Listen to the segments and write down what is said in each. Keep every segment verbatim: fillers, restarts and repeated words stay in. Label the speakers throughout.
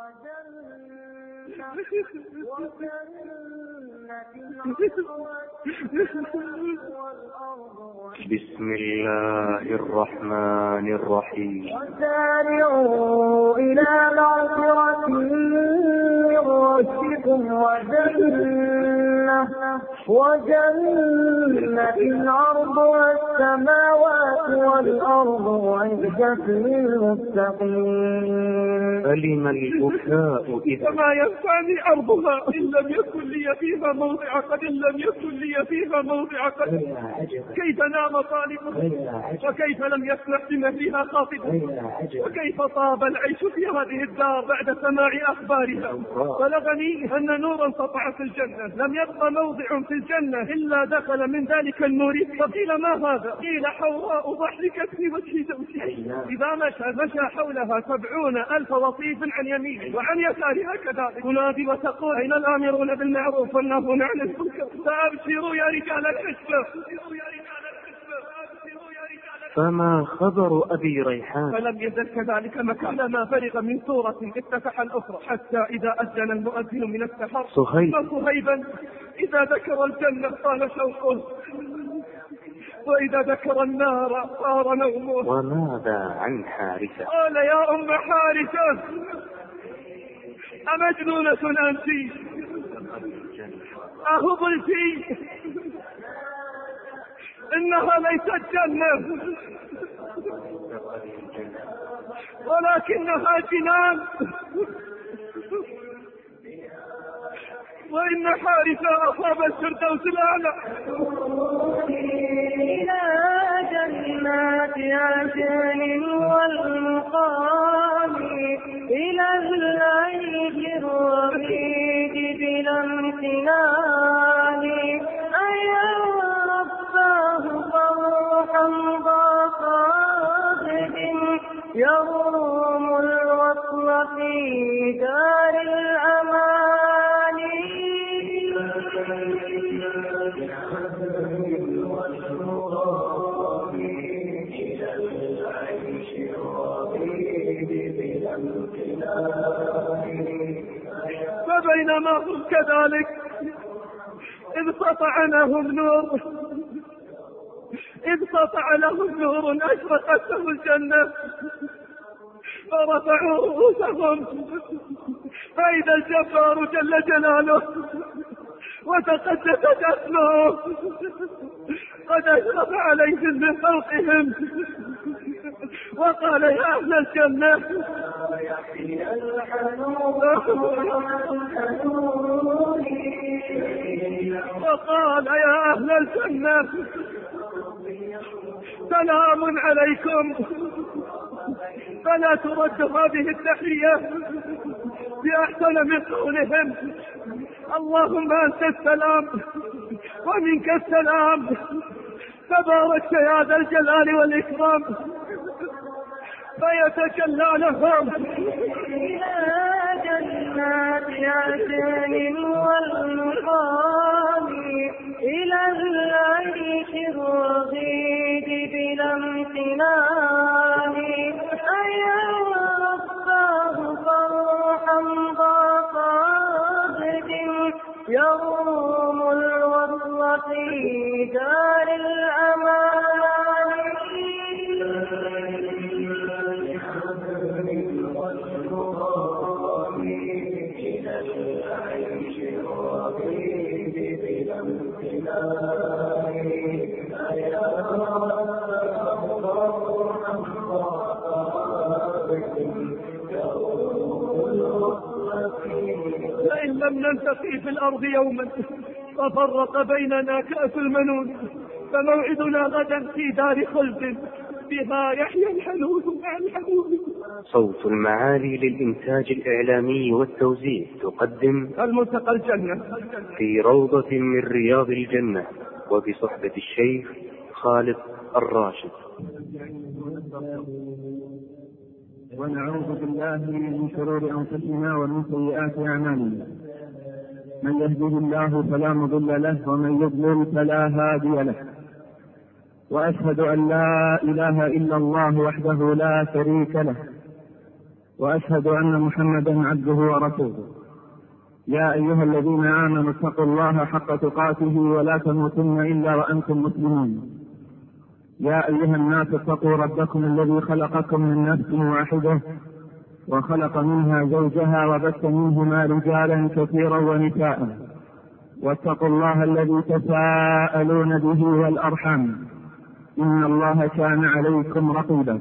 Speaker 1: بسم الله الرحمن الرحيم.
Speaker 2: وسارعوا إلى مغفرة من ربكم وجنة وجنة عرضها السماوات والأرض وعدت للمتقين.
Speaker 1: فلم البكاء إذا
Speaker 3: وما ينفعني أرضها إن لم يكن لي فيها موضع قد إن لم يكن لي فيها موضع قد كيف نام طالب وكيف لم يسمع بما فيها خاطب وكيف طاب العيش في هذه الدار بعد سماع أخبارها. بلغني أن نورا سطع في الجنة لم يبق موضع في الجنة إلا دخل من ذلك النور. فقيل ما هذا؟ قيل حوراء ضحكت في وجه زوجها إذا مشى مشى حولها سبعون ألف وصيف عن يمينه وعن يسارها كذلك تنادي وتقول أين الآمرون بالمعروف والناهون عن المنكر فأبشروا يا رجال الحسبة.
Speaker 1: فما خبر أبي ريحان؟
Speaker 3: فلم يزل كذلك مكان ما فرغ من سورة افتتح الأخرى حتى إذا أذن المؤذن من السحر
Speaker 1: صهيب
Speaker 3: فصهيبا إذا ذكر الجنة طال شوقه وإذا ذكر النار صار نومه.
Speaker 1: وماذا عن حارثة؟
Speaker 3: قال يا أم حارثة أمجنونة أنت أهبلتي إنها ليست جنة ولكنها جنان وإن حارثة أصاب الفردوس الأعلى.
Speaker 2: إلى جنات عدن والمقام إلى العيش الرغيد بلا امتنان أيا رباه فرحا ضاقات يروم الوصل في دار الأمان.
Speaker 3: فبينما هم كذلك إذ سطع لهم نور إذ سطع لهم نور أشرقت له الجنة فرفعوا رؤوسهم فإذا الجبار جل جلاله وتقدست اسمه قد أشرف عليهم من فوقهم وقال يا أهل الجنة وقال يا أهل الجنة سلام عليكم. فلا ترد هذه التحية بأحسن من قولهم اللهم أنت السلام ومنك السلام تبارك يا ذا الجلال والإكرام. فيتجلى لهم
Speaker 2: إلى جنات عدن والمقام إلى العيش الرغيد بلا امتنان أيا رباه فرحا ضاقات يروم الوصل في دار الأمان.
Speaker 3: فإن لم نلتقي في الأرض يوما ففرق بيننا كأس المنون فموعدنا غدا في دار خلد بها يحيى الحنون مع الحنون.
Speaker 1: صوت المعالي للإنتاج الإعلامي والتوزيع تقدم
Speaker 3: الملتقى الجنة
Speaker 1: في روضة من رياض الجنة وبصحبة الشيخ خالد الراشد.
Speaker 4: ونعوذ بالله من شرور أنفسنا ومن سيئات أعمالنا. من يهده الله فلا مضل له ومن يضلل فلا هادي له. وأشهد أن لا إله إلا الله وحده لا شريك له وأشهد أن محمدا عبده ورسوله. يا أيها الذين آمنوا اتقوا الله حق تقاته ولا تموتن إلا وأنتم مسلمون. يا أيها الناس اتقوا ربكم الذي خلقكم من نفس واحدة وخلق منها زوجها وبث منهما رجالا كثيرا ونساء، واتقوا الله الذي تساءلون به والأرحام إن الله كان عليكم رقيبا.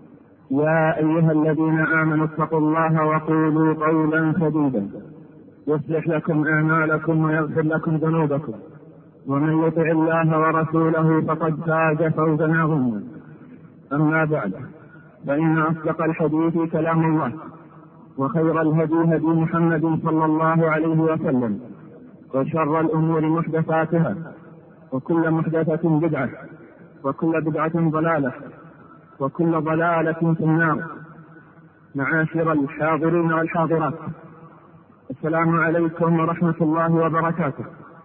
Speaker 4: يا أيها الذين آمنوا اتقوا الله وقولوا قولا سديدا يصلح لكم أعمالكم ويغفر لكم ذنوبكم، ومن يطع الله ورسوله فقد فاز فوزا عظيما. أما بعد، فإن أصدق الحديث كلام الله، وخير الهدي هدي محمد صلى الله عليه وسلم، وشر الأمور محدثاتها، وكل محدثة بدعة، وكل بدعة ضلالة، وكل ضلالة في النار. معاشر الحاضرين والحاضرات، السلام عليكم ورحمة الله وبركاته،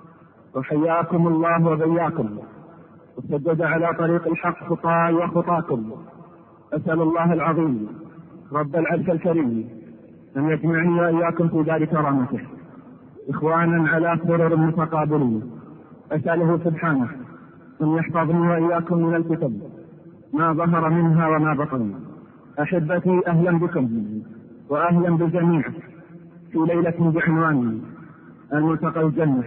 Speaker 4: وحياكم الله وبياكم، وسدد على طريق الحق خطاي وخطاكم. أسأل الله العظيم رب العرش الكريم أن يجمعني وإياكم في دار كرامته إخوانا على سرر متقابلين. أسأله سبحانه أن يحفظني وإياكم من الفتن ما ظهر منها وما بطن. أحبتي، أهلا بكم وأهلا بالجميع في ليلة بعنوان الملتقى الجنة.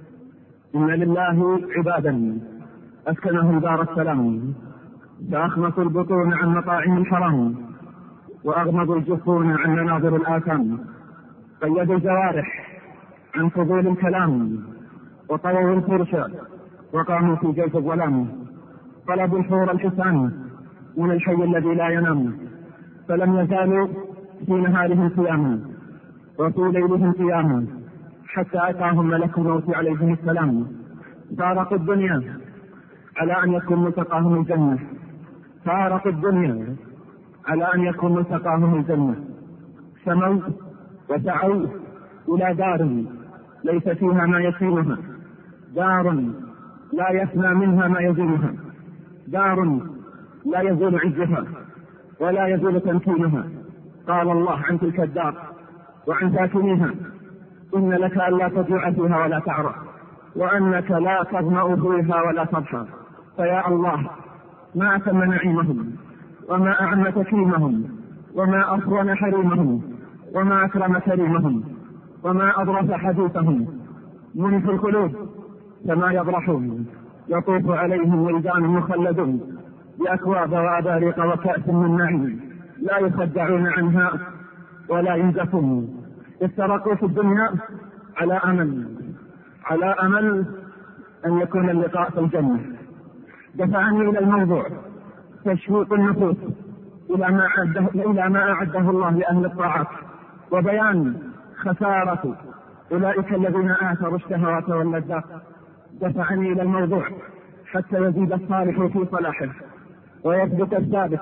Speaker 4: إن لله عبادا أسكنهم دار السلام، فأخمصوا البطون عن مطاعم الحرام، وأغمضوا الجفون عن مناظر الآثام، قيدوا الجوارح عن فضول الكلام، وطووا الفرش وقاموا في جيش الظلام، طلبوا الحور الحسان من الحي الذي لا ينام، فلم يزالوا في نهارهم قياما وفي ليلهم قياما حتى أتاهم ملك الموت عليه السلام. فارقوا الدنيا على أن يكون ملتقاهم الجنة، فارقوا الدنيا على أن يكون ملتقاهم الجنة. سموا وسعوا إلى دار ليس فيها ما يسينها، دار لا يفنى منها ما يزينها، دار لا يزول عزها ولا يزول تمكينها. قال الله عن تلك الدار وعن ساكنيها: إن لك ألا تجوع فيها ولا تعرى، وأنك لا تظمأ فيها ولا تضحى. فيا الله، ما أتم نعيمهم، وما أعم تكريمهم، وما أصون حريمهم، وما أكرم كريمهم، وما أضرس حديثهم. منف القلوب كما يضرحون، يطوف عليهم ولدان مخلدون بأكواب وأباريق وكأس من نعيم، لا يصدعون عنها ولا ينزفون. استرقوا في الدنيا على أمل على أمل أن يكون اللقاء في الجنة. دفعني إلى الموضوع تشويق النفوس إلى ما أعده, إلى ما أعده الله لأهل الطاعات، وبيان خسارة أولئك الذين آثروا الشهوات واللذات. دفعني إلى الموضوع حتى يزيد الصالح في صلاحه، ويثبت الثابت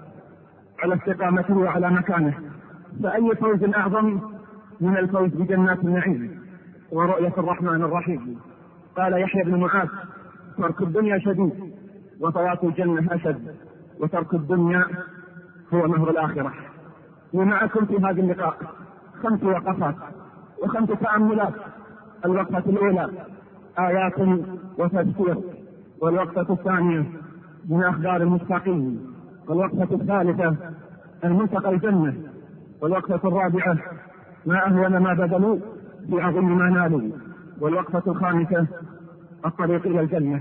Speaker 4: على استقامته وعلى مكانه. فأي فوز أعظم من الفوز بجنات النعيم ورؤية الرحمن الرحيم. قال يحيى بن معاذ: ترك الدنيا شديد وفوات الجنة أشد، وترك الدنيا هو مهر الآخرة. ومعكم في هذا اللقاء خمس وقفات وخمس تأملات. الوقفة الأولى آيات وتذكير، والوقفة الثانية من أخبار المستقيم، والوقفة الثالثة الملتقى الجنة، والوقفة الرابعة ما أهون ما بذلوا في عظيم ما نالوا، والوقفة الخامسة الطريق إلى الجنة.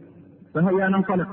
Speaker 4: فهيا ننطلق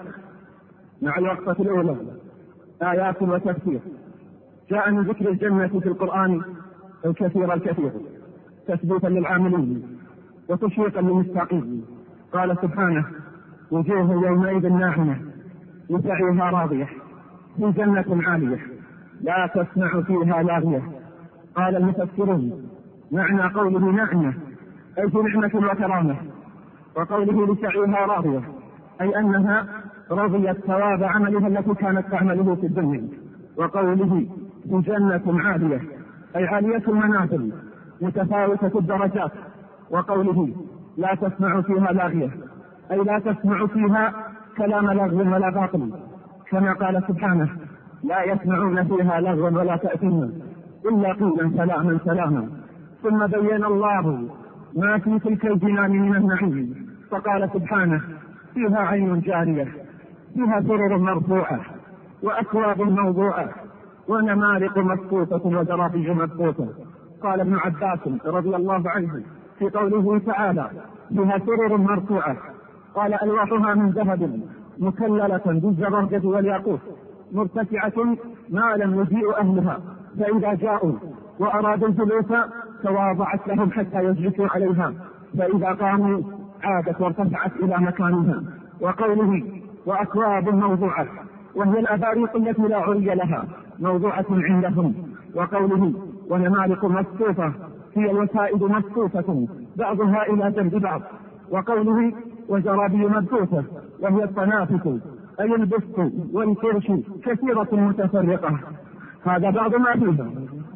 Speaker 4: مع الوقفة الأولى آيات وتفسير. جاء من ذكر الجنة في القرآن الكثير الكثير تثبيتا للعاملين وتشويقا للمستقيم. قال سبحانه: وجوه يومئذ ناعمة لسعيها راضية في جنة عالية لا تسمع فيها لاغية. قال المفسرون: معنى قوله ناعمة أي في نعمة وكرامة، وقوله لسعيها راضية أي أنها رضيت ثواب عملها التي كانت تعمله في الدنيا. وقوله في جنة عالية أي عالية المنازل متفاوتة الدرجات. وقوله لا تسمع فيها لاغية أي لا تسمع فيها كلام لغو ولا باطل، كما قال سبحانه: لا يسمعون فيها لغوا ولا تأثيما إلا قيلا سلاما سلاما. ثم بين الله ما في تلك الجنان من النعيم فقال سبحانه: فيها عين جارية، فيها سرر مرفوعة، وأكواب موضوعة، ونمارق مصفوفة، وزرابي مبثوثة. قال ابن عباس رضي الله عنه في قوله تعالى: فيها سرر مرفوعة، قال: ألواحها من ذهب مكللة بالزبرجد والياقوت، مرتفعة ما لم يجيء أهلها، فإذا جاءوا وأرادوا الجلوس تواضعت لهم حتى يجلسوا عليها، فإذا قاموا عادت وارتفعت إلى مكانها. وقوله: وأكواب موضوعة، وهي الأباريق التي لا عري لها، موضوعة عندهم. وقوله: ونمارق مصفوفة، هي الوسائد مصفوفة بعضها إلى جنب بعض. وقوله: وزرابي مبثوثة، وهي الطنافس أي البسط والفرش كثيرة متفرقة. هذا بعض ما فيها،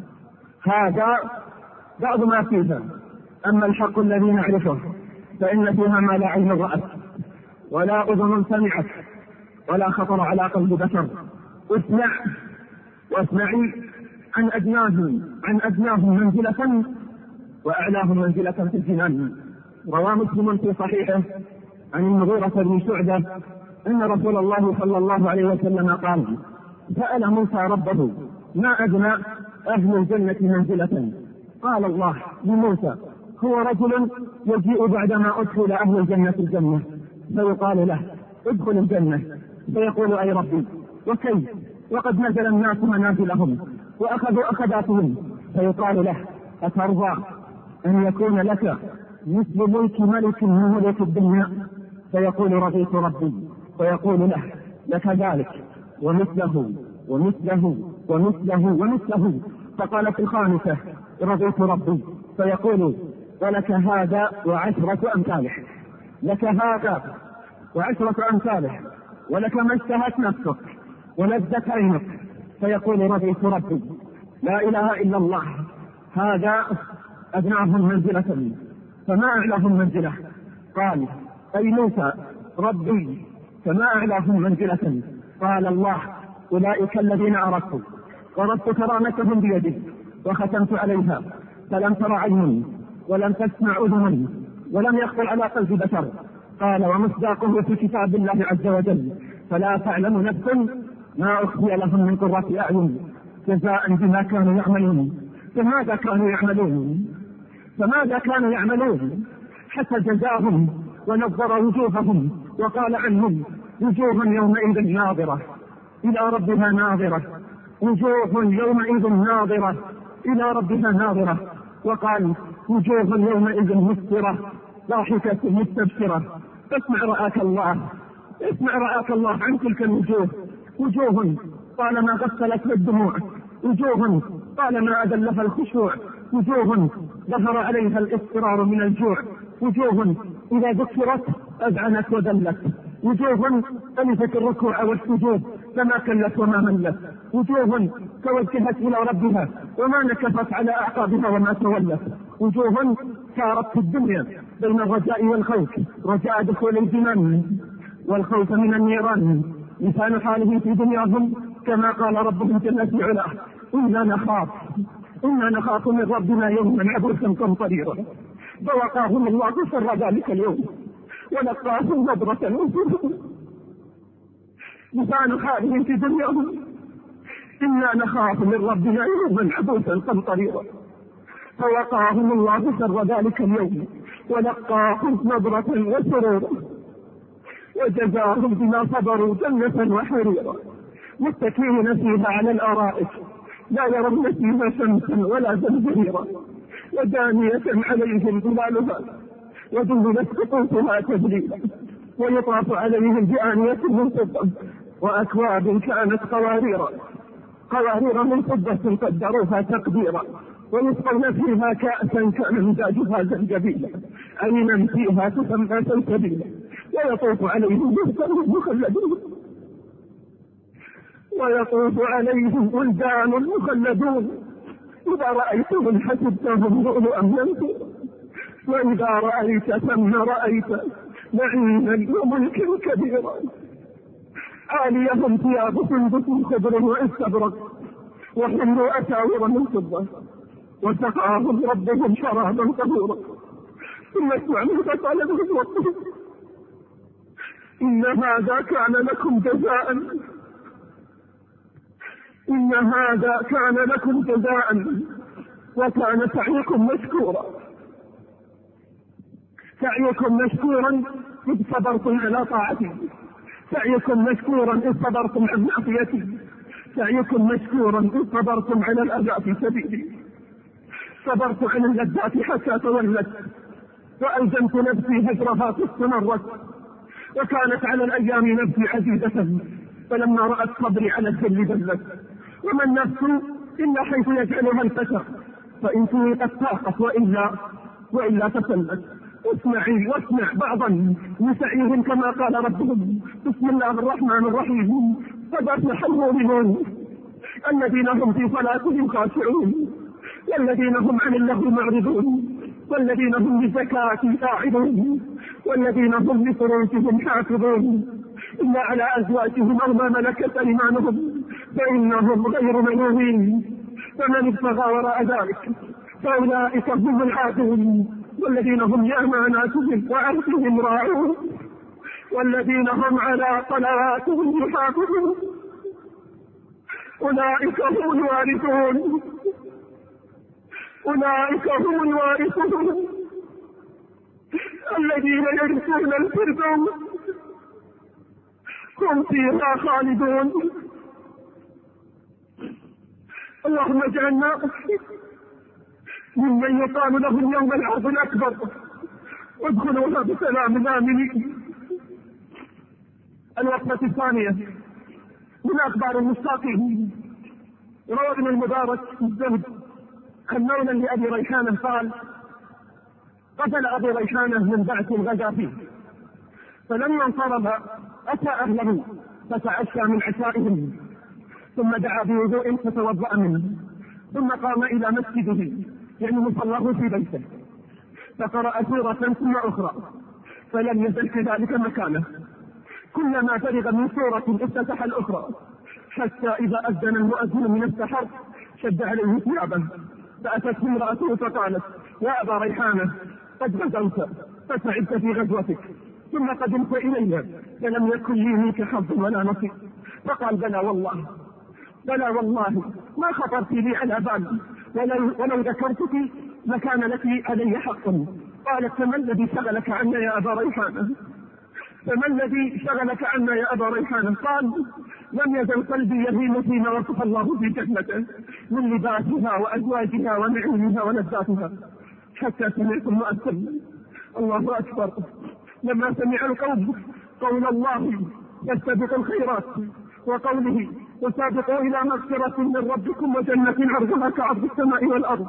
Speaker 4: هذا بعض ما فيها. أما الحق الذي نعرفه فإن فيها ما لا عين رأت ولا أذن سمعت ولا خطر على قلب بشر. اسمع واسمعي عن أدناهم عن أدناهم منزلة وأعلاهم منزلة في الجنان. روى مسلم في صحيحه عن المغيرة بن شعبة أن رسول الله صلى الله عليه وسلم قال: سأل موسى ربه: ما أدنى أهل الجنة منزلة؟ قال الله لموسى: هو رجل يجيء بعدما أدخل أهل الجنة الجنة، فيقال له: ادخل الجنة، فيقول: أي ربي، وكيف وقد نزل الناس منازلهم وأخذوا أخذاتهم؟ فيقال له: أترضى أن يكون لك مثل ملك ملك من ملك الدنيا؟ فيقول: رضيت ربي. فيقول له: لك ذلك ومثله ومثله ومثله ومثله. فقال في الخامسة: رضيت ربي. فيقول: ولك هذا وعشرة أمثاله، لك هذا وعشرة أمثاله، ولك ما اشتهت نفسك ولذت عينك. فيقول: رضيت ربي. لا إله إلا الله. هذا أدناهم منزلة، فما أعلاهم منزلة؟ قال: أي موسى ربي، فما أعلاهم منزلة؟ قال الله: أولئك الذين أردت وردت كرامتهم بيدي وختمت عليها، فلم تر عين ولم تسمع أذن ولم يخطر على قلب بشر. قال: ومصداقه في كتاب الله عز وجل: فلا تعلم نفس ما أخفي لهم من قرة أعين جزاء بما كانوا يعملون. فماذا كانوا يعملون؟ فماذا كانوا يعملون حتى جزاهم ونظر وجوههم وقال عنهم: وجوه يومئذ ناظرة إلى ربها ناظرة، وجوه يومئذ ناظرة إلى ربها ناظرة. وقال: وجوه يومئذ مسفرة ضاحكة مستبشرة. اسمع رآك الله، اسمع رآك الله عن تلك الوجوه. وجوه طالما غسلت الدموع، وجوه طالما أذلها الخشوع، وجوه ظهر عليها الاضطرار من الجوع، وجوه إذا ذكرت أذعنت وذلت، وجوه ألفت الركوع والسجود فما كلت وما ملت، وجوه توجهت إلى ربها وما نكفت على أعقابها وما تولت، وجوه سارت في الدنيا بين الرجاء والخوف، رجاء دخول الجنان والخوف من النيران. مثال حاله في دنياهم كما قال ربهم جل في علاه: إنا نخاف إنا نخاف من ربنا يوما عبوسا قمطريرا، فوقاهم الله شر ذلك اليوم ولقاهم نضرة وسرورا. مثال حالهم في دنياهم: إنا نخاف من ربنا يوما عبوسا قمطريرا، فوقاهم الله شر ذلك اليوم ولقاهم نضرة وسرورا، وجزاهم بما صبروا جنة وحريرا، متكئين فيها على الأرائك لا يرون فيها شمسا ولا زمهريرا، ودانية عليهم ظلالها وذللت قطوفها تذليلا، ويطاف عليهم بآنية من فضة وأكواب كانت قواريرا قوارير من فضة قدروها تقديرا، ويسقون فيها كأسا كان مزاجها زنجبيلا، عينا فيها تسمى سلسبيلا، ويطوف عليهم ولدان مخلدون ويطوف عليهم ولدان مخلدون إذا رأيتهم حسبتهم لؤلؤا منثورا، وإذا رأيت ثم رأيت نعيما وملكا كبيرا، عاليهم ثياب سندس خضر واستبرق،
Speaker 3: وحملوا أساور من فضة وسقاهم ربهم شرابا طهورا. ثم اسمع ماذا قال لهم ربهم: إن هذا كان لكم جزاء إن هذا كان لكم جزاء وكان سعيكم مشكورا. سعيكم مشكورا إذ صبرتم على طاعتي، سعيكم مشكورا إذ صبرتم عن معصيتي، سعيكم مشكورا إذ صبرتم على الأذى في سبيلي. صبرت عن اللذات حتى تولت، وألزمت نفسي هجرها فاستمرت، وكانت على الأيام نفسي عزيزة، فلما رأت صبري على الذل ذلت. وما النفس إلا حيث يجعلها الفتى، فإن توقت طاقت وإلا وإلا تسلت. اسمعي واسمع بعضا لسعيهم كما قال ربهم: بسم الله الرحمن الرحيم. قد أفلح المؤمنون الذين هم في صلاتهم خاشعون، والذين هم عن اللغو معرضون، والذين هم للزكاة فاعلون، والذين هم لفروجهم حافظون، إلا على أزواجهم أو ما ملكت أيمانهم فإنهم غير ملومين. فمن ابتغى وراء ذلك فأولئك هم العادون، والذين هم لأماناتهم وعهدهم راعون، والذين هم على صلواتهم يحافظون. أولئك هم الوارثون أولئك هم الوارثون الذين يرثون الفردوس هم فيها خالدون. اللهم اجعلنا ممن يقال لهم يوم العرض الأكبر: وادخلوها بسلام آمنين. الوقفة الثانية من أخبار المشتاقين. روى ابن المبارك الزهد عن مولى لأبي ريحانة قال: قتل أبي ريحانة من بعث غدا فيه، فلما انصرف أتى أهله فتعشى من عشائهم، ثم دعا بوضوء فتوضأ منه، ثم قام إلى مسجده يعني مصلاه في بيته، فقرأ سورة ثم أخرى، فلم يزل كذلك مكانه، كلما فرغ من سورة افتتح الأخرى، حتى إذا أذن المؤذن من السحر شد عليه ثيابه، فأتته امرأته فقالت: يا أبا ريحانة قد غزوت فتعبت في غزوتك، ثم قدمت إلينا فلم يكن لي منك حظ ولا نصيب. فقال: بلى والله بلى والله ما خطرت لي على بال، ولو, ولو ذكرتك لكان لك علي حق. قالت: فما الذي شغلك عنا يا أبا ريحانة فما الذي شغلك عنا يا أبا ريحانة قال: لم يزل قلبي يهيم فيما وصف الله في جنته من لباسها وأزواجها ونعيمها ولذاتها، حتى سمعت المؤذن الله أكبر. لما سمع القوم قول الله: فاستبقوا الخيرات، وقوله: وسابقوا إلى مغفرة من ربكم وجنة عرضها كعرض السماء والأرض،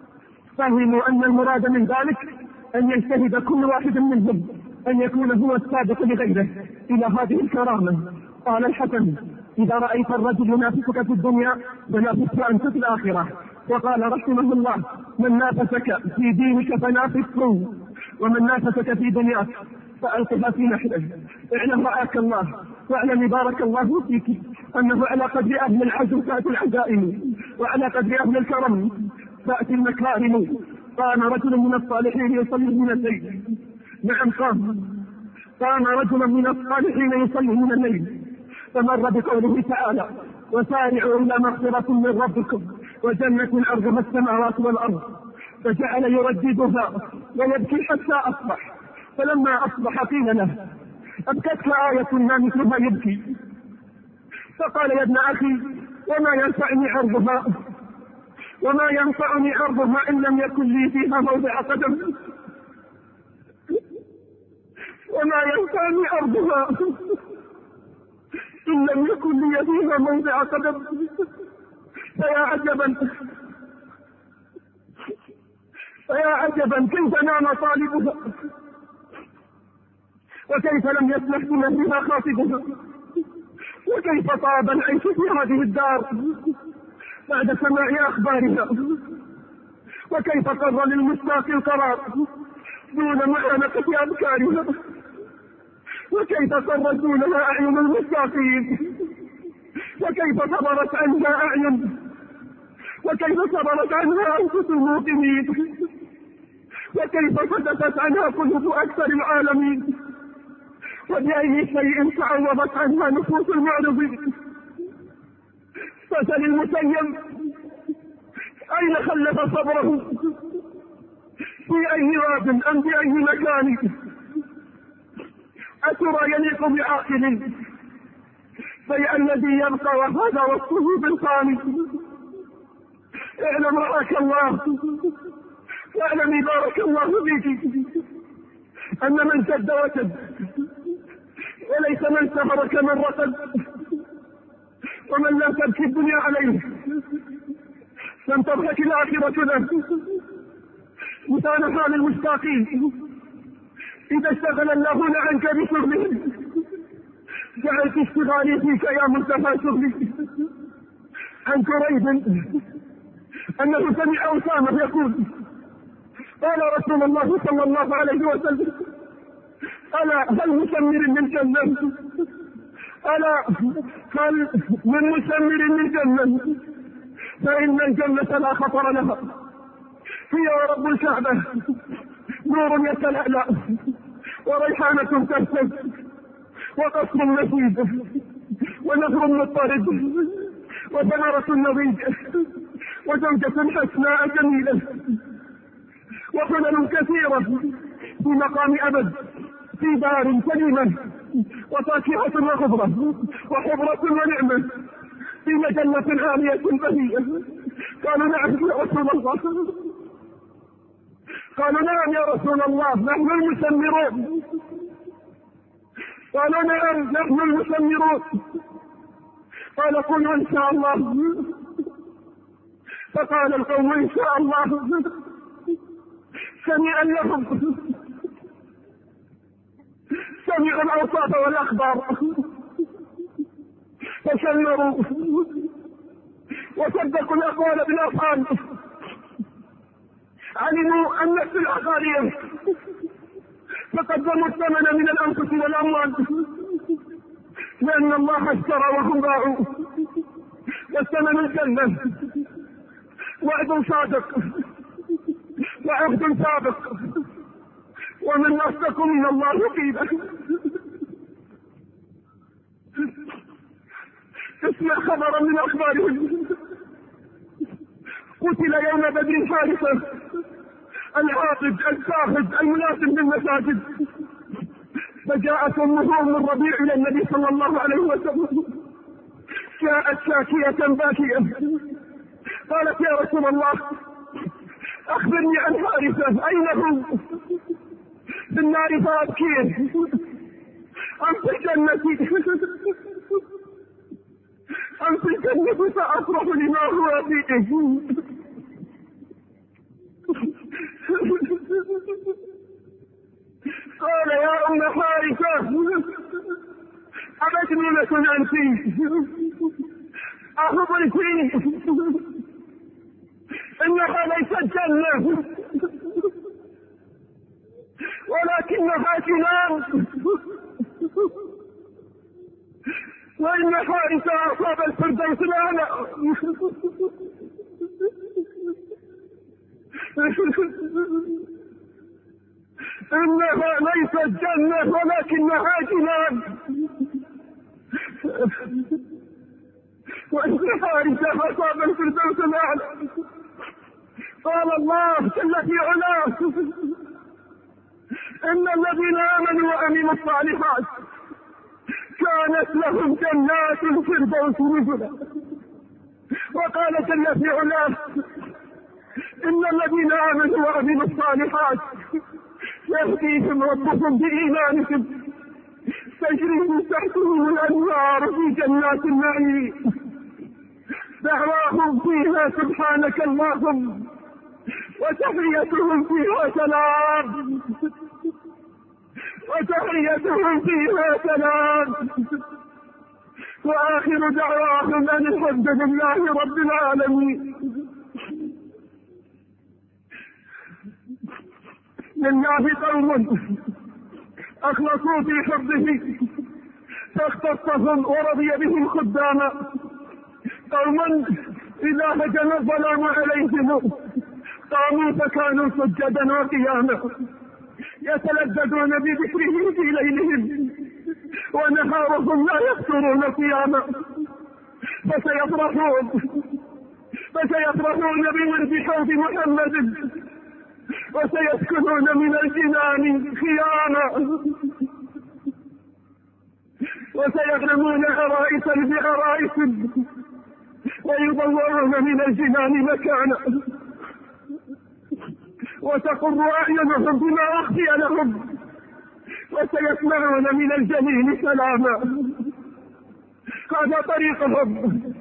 Speaker 3: فهموا أن المراد من ذلك أن يجتهد كل واحد منهم أن يكون هو السابق لغيره إلى هذه الكرامة. قال الحسن: إذا رأيت الرجل ينافسك في الدنيا فنافسك أنت في الآخرة. وقال رحمه الله: من نافسك في دينك فنافسه، ومن نافسك في دنياك فألقها في نحره. اعلم رعاك الله، واعلم بارك الله فيك أنه على قدر أهل العزم تأتي العزائم، وعلى قدر أهل الكرم تأتي المكارم. قام رجل من الصالحين يصلي من الليل، نعم قام قام رجل من الصالحين يصلي من الليل، فمر بقوله تعالى: وسارعوا إلى مغفرة من ربكم وجنة عرضها السماوات والأرض، فجعل يرددها ويبكي حتى أصبح. فلما أصبح قيل له: أبكتك آية ما مثلها يبكي؟ فقال: يا ابن أخي، وما ينفعني عرضها وما ينفعني عرضها إن لم يكن لي فيها موضع قدم، وما ينفعني عرضها إن لم يكن لي فيها موضع قدم. فيا عجبا فيا عجبا كيف نام طالبها، وكيف لم يسمح بمهلها خاطبها، وكيف طاب العيش في هذه الدار بعد سماع أخبارها، وكيف قر للمشتاق القرار دون معانقة أبكارها، وكيف قرت دونها أعين المشتاقين، وكيف صبرت عنها أعين وكيف صبرت عنها أنفس الموقنين، وكيف صدفت عنها قلوب أكثر العالمين، وبأي شيء تعوضت عنها نفوس المعرضين. فسل المسيب أين خلف صبره، في أي واد أم في أي مكان؟ أترى يليق بعاقل في الذي يبقى وهذا وصفه بالخالق؟ اعلم رعاك الله واعلمي بارك الله فيك أن من شد وشد وليس من سهر كمن رقد، ومن لم تبكي الدنيا عليه لم تضحك الآخرة له. مثال حال المشتاقين إذا اشتغل الله عنك بشغلهم جعلت اشتغالي فيك يا منتهى شغلي. عن كريب أنه سمع أسامة يقول قال رسول الله صلى الله عليه وسلم ألا هل مسمر من جنة، ألا هل من مسمر من جنة، فإن الجنة لا خطر لها، هي ورب الكعبة نور يتلألأ وريحانة تهتز وقصر نشيد ونهر مضطرد وثمرة نضيج وزوجة حسناء جميلة وحلل كثيرة في مقام أبد في دار كريمة وفاكهة وخضرة وحضرة ونعمة في مجلة عالية بهية. قالوا نعم يا رسول الله، قالوا نعم يا رسول الله نحن المسمرون، قالوا نعم نحن المسمرون. قال قلوا إن شاء الله، فقال القوم إن شاء الله سمعا لهم، سمعوا الأوصاف والأخبار فشمروا وصدقوا الأقوال بالأفعال. علموا أن في العقارية فقدموا الثمن من الأنفس والأموال، لأن الله اشترى وهم باعوا، والثمن الجنة وعد صادق وعهد سابق، ومن أصدق من الله قيلا. اسمع خبرا من أخبارهم. قتل يوم بدر حارثة العاقد الزاهد الملازم بالمساجد، فجاءت أمه أم الربيع إلى النبي صلى الله عليه وسلم، جاءت شاكية باكية، قالت يا رسول الله أخبرني عن حارثة، أين هو؟ في النار فأبكيه أم في الجنة؟ أم في الجنة فأفرح لما هو فيه؟ قال يا أم حارثة أمجنونة أنت أخبرتي إنها ليست جنة ولكنها جنان، وإن حارثة أصاب الفردوس الأعلى. إنها ليست جنة ولكنها جنان، وإن حارثة أصاب الفردوس الأعلى. قال الله جل في علاه إن الذين آمنوا وعملوا الصالحات كانت لهم جنات الفردوس نزلا. وقال جل في علاه إن الذين آمنوا وعملوا الصالحات يهديهم ربهم بإيمانهم تجري من تحتهم الأنهار في جنات النعيم، دعواهم فيها سبحانك اللهم وتحيتهم فيها سلام، وتحيتهم فيها سلام، وآخر دعواهم أن الحمد لله رب العالمين. لله قوم أخلصوا في حفظه فاختصهم ورضي بهم خداما، قوما إذا هجم الظلام عليهم قاموا فكانوا سجدا وقياما يتلذذون بذكره في ليلهم ونهارهم لا يفترون قياما. فسيفرحون فسيفرحون بورد حوض محمد وسيسكنون من الجنان خياما وسيغنمون عرائس بعرائس ويضوعون من الجنان مكانا وتقر أعينهم بما أخفي لهم وسيسمعون من الجميل سلاما. هذا طريقهم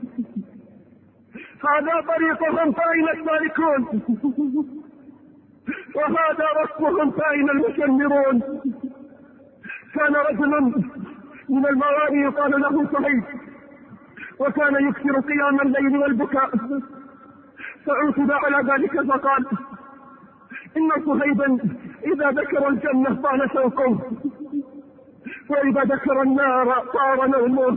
Speaker 3: هذا طريقهم فأين السالكون وهذا وصفهم فأين المشمرون. كان رجل من الموالي يقال له صهيب وكان يكثر قيام الليل والبكاء فعوتب على ذلك فقال إن صهيبا إذا ذكر الجنة طال شوقه وإذا ذكر النار طار نومه.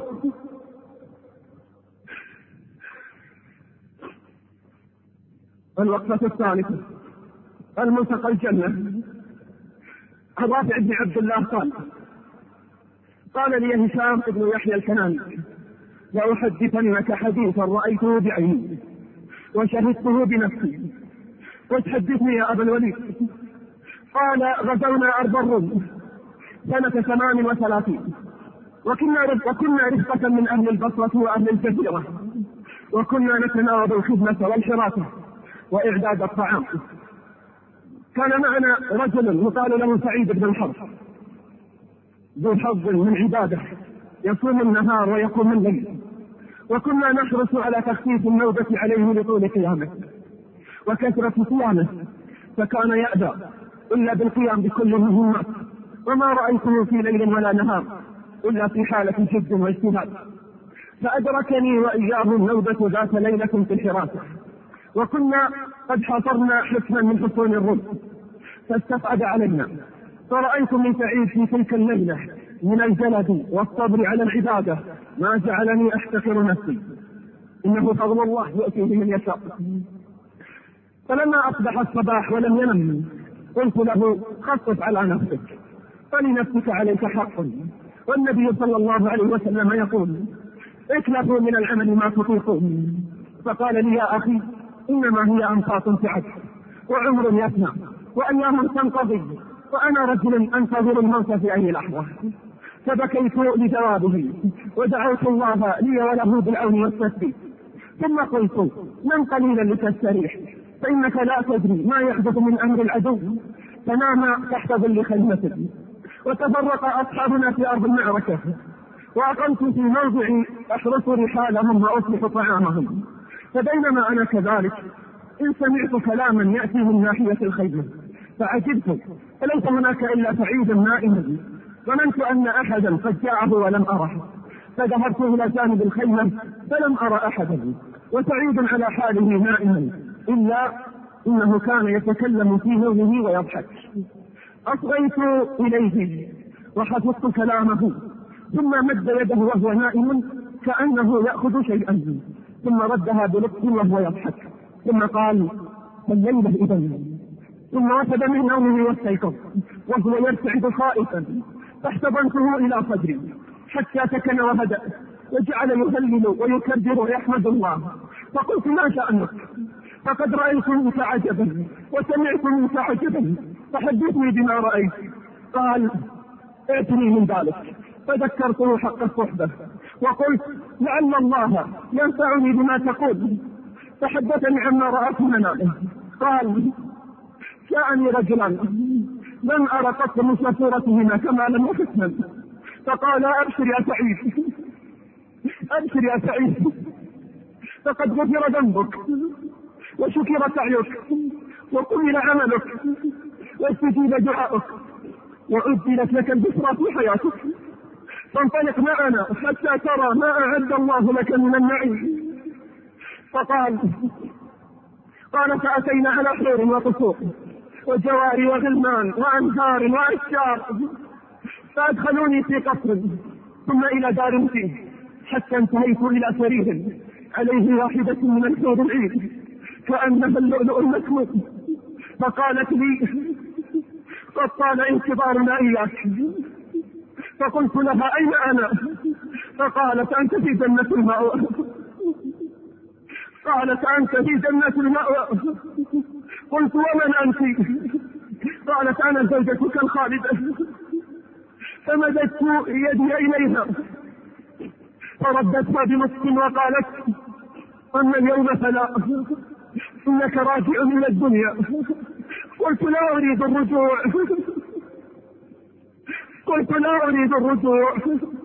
Speaker 3: الوقفة الثالثة الملتقى الجنة. رافع بن عبد الله قال قال لي هشام بن يحيى الكناني لأحدثنك حديثا رأيته بعيني وشهدته بنفسي وتحدثني يا أبا الوليد. قال غزونا أرض الروم سنة ثمان وثلاثين وكنا وكنا رفقة من أهل البصرة وأهل الجزيرة وكنا نتناوب الخدمة والحراسة وإعداد الطعام. كان معنا رجل يقال له سعيد بن الحرب ذو حظ من عباده يصوم النهار ويقوم الليل وكنا نحرص على تخفيف النوبة عليه لطول قيامه وكثرة صيامه فكان يأبى إلا بالقيام بكل المهمات وما رأيته في ليل ولا نهار إلا في حالة جد واجتهاد. فأدركني وإياه النوبة ذات ليلة في الحراسة وكنا قد حاصرنا حصنا من حصون الروم فاستفعد علينا فرأيت من سعيد في تلك الليلة من الجلد والصبر على العبادة ما جعلني أحتقر نفسي. إنه فضل الله يؤتيه من يشاء. فلما أصبح الصباح ولم ينم قلت له خفف على نفسك فلنفسك عليك حق والنبي صلى الله عليه وسلم يقول اكلفوا من العمل ما تطيقون. فقال لي يا أخي إنما هي أنفاس تعد وعمر يفنى وأيام تنقضي وأنا رجل أنتظر الموت في أي لحظة. فبكيت لجوابه ودعوت الله لي وله بالعون والتثبيت ثم قلت نم قليلا لتستريح فإنك لا تدري ما يحدث من أمر العدو. فنام تحت ظل خيمته وتفرق أصحابنا في أرض المعركة وأقمت في موضع أحرس رحالهم وأصلح طعامهم. فبينما أنا كذلك إن سمعت كلاما يأتي من ناحية الخيمة فعجبت فليس هناك إلا سعيد نائم ظننت أن أحدا قد جاءه ولم أره فذهبت إلى جانب الخيمة فلم أرى أحدا وسعيد على حاله نائما إلا إنه كان يتكلم في نومه ويضحك. أصغيت إليه وحفظت كلامه ثم مد يده وهو نائم كأنه يأخذ شيئا ثم ردها بلطف وهو يضحك ثم قال فالليلة إذن. ثم وثب من نومه واستيقظ وهو يرتعد خائفا فاحتضنته إلى صدري حتى سكن وهدأ وجعل يهلل ويكبر ويحمد الله. فقلت ما شأنك؟ فقد رأيت منك عجبا وسمعت منك عجبا فحدثني بما رأيت. قال ائتني من ذلك. فذكرته حق الصحبة وقلت لعل الله ينفعني بما تقول. فحدثني عما رأت منامه. قال جاءني رجلان لم أرى قط من صورتهما كمالا وحسنا فقال أبشر يا سعيد أبشر يا سعيد فقد غفر ذنبك وشكر سعيك وقبل عملك واستجيب دعائك وأبدلت لك البشرى في حياتك فانطلق معنا حتى ترى ما أعد الله لك من النعيم. فقال قال فأتينا على حور وقصور وجواري وغلمان وأنهار وأشجار فأدخلوني في قصر ثم إلى دار فيه حتى انتهيت إلى سرير عليه واحدة من الحور العين كأنها اللؤلؤ المكنون، فقالت لي: قد طال انتظارنا إياك. فقلت لها: أين أنا؟ فقالت: أنت في جنة المأوى. قالت: أنت في جنة المأوى. قلت: ومن أنت؟ قالت: أنا زوجتك الخالدة. فمددت يدي إليها فردتها بنصف وقالت: أما اليوم فلا، إنك راجع إلى الدنيا. قلت: لا أريد الرجوع. قلت: لا أريد الرجوع.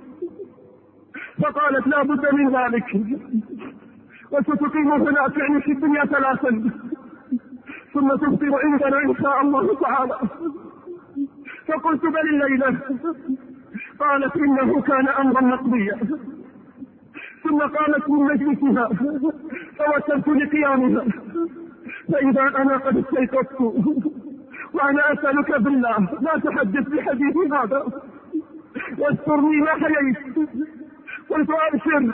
Speaker 3: فقالت: لا بد من ذلك، وستقيم هناك يعني في الدنيا ثلاثا ثم تفطر عندنا إن شاء الله تعالى. فقلت: بل الليلة. قالت: إنه كان أمرا مقضيا. ثم قامت من مجلسها فوصلت لقيامها، فإذا أنا قد استيقظت وأنا أسألك بالله لا تحدث بحديثي هذا واسترني ما حييت. قلت: أبشر،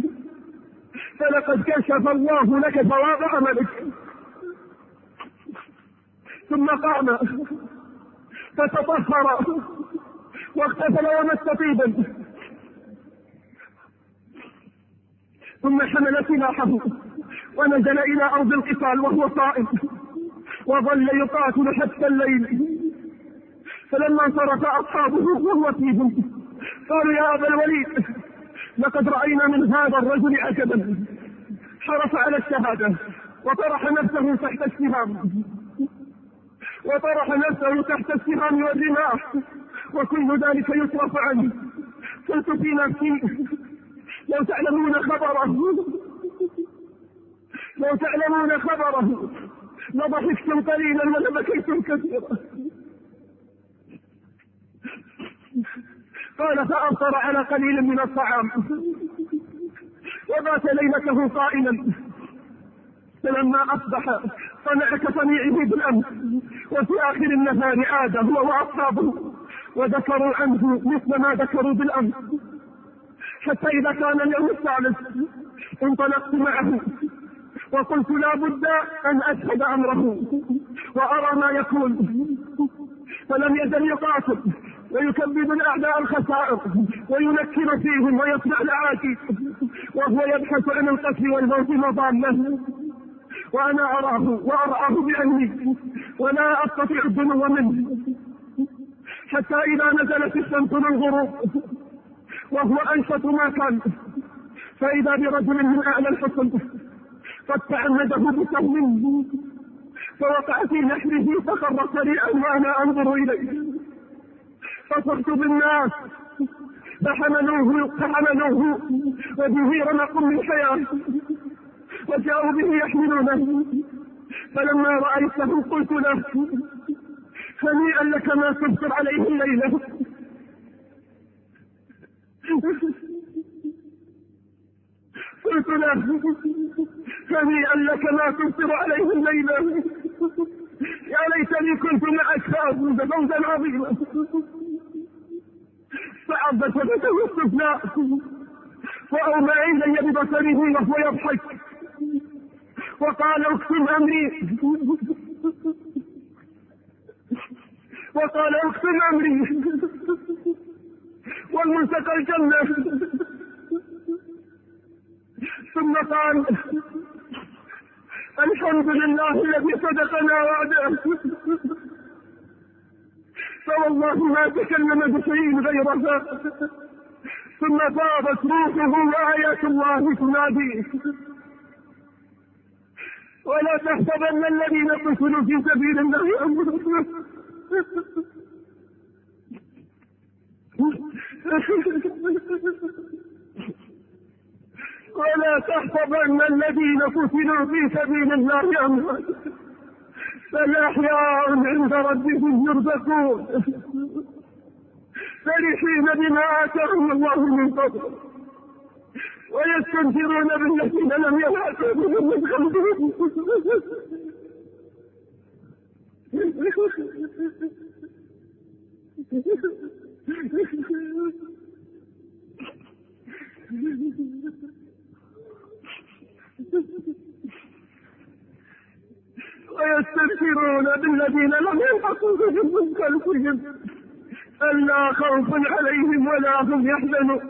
Speaker 3: فلقد كشف الله لك ثواب عملك. ثم قام فتطهر واغتسل ومس طيبا، ثم حمل سلاحه ونزل إلى أرض القتال وهو صائم، وظل يقاتل حتى الليل. فلما انصرف أصحابه وهو فيهم قالوا: يا أبا الوليد، لقد رأينا من هذا الرجل عجبا، حرص على الشهادة وطرح نفسه تحت السهام وطرح نفسه تحت السهام والرماح، وكل ذلك يصرف عنه. قلت في نفسي: لو تعلمون خبره لو تعلمون خبره لضحكتم قليلا ولبكيتم كثيرا. قال: فأفطر على قليل من الطعام وبات ليلته صائما. فلما أصبح صنع كصنيعه بالأمس، وفي آخر النهار عاد هو وأصحابه وذكروا عنه مثل ما ذكروا بالأمس، حتى إذا كان اليوم الثالث انطلقت معه وقلت: لا بد أن أشهد أمره وأرى ما يكون. فلم يزل يقاتل ويكبد الأعداء الخسائر وينكر فيهم ويصنع العاكي، وهو يبحث عن القتل والموت مضامه، وأنا أراه وأرآه بعيني ولا أستطيع الدنو منه. حتى إذا نزلت الشمس للغروب وهو أنشط ما كان، فإذا برجل من أعلى الحصن قد تعمده بسهم فوقع في نحره فخر سريعا وأنا أنظر إليه. فصرت بالناس فحملوه فحملوه وبه رمق من حياة وجاءوا به يحملونه. فلما رأيته قلت له: هنيئا لك ما تبصر عليه الليلة. قلت له: هنيئا لك ما تبصر عليه الليلة. يا ليتني كنت معك فأفوز فوزا عظيما. فعبت وجهه السفلى وأومى إلي ببصره وهو يضحك وقال: اكتم أمري وقال اكتم أمري والمنتقى الجنة. ثم قال: الحمد لله الذي صدقنا وعده، فوالله ما تكلم بشيء غيرها. ثم فاضت روحه وآيات الله تناديه: ولا تحسبن الذين قتلوا في سبيل الله أموات ولا تحسبن الذين قتلوا في سبيل الله أموات بل أحياء عند ربهم يرزقون فرحين بما آتاهم الله من فضله ويستنكرون بالذين لم يلحقوا بهم من خلفهم. ويستبشرون بالذين لم يلحقوا بهم من خلفهم ألا خوف عليهم ولا هم يحزنون.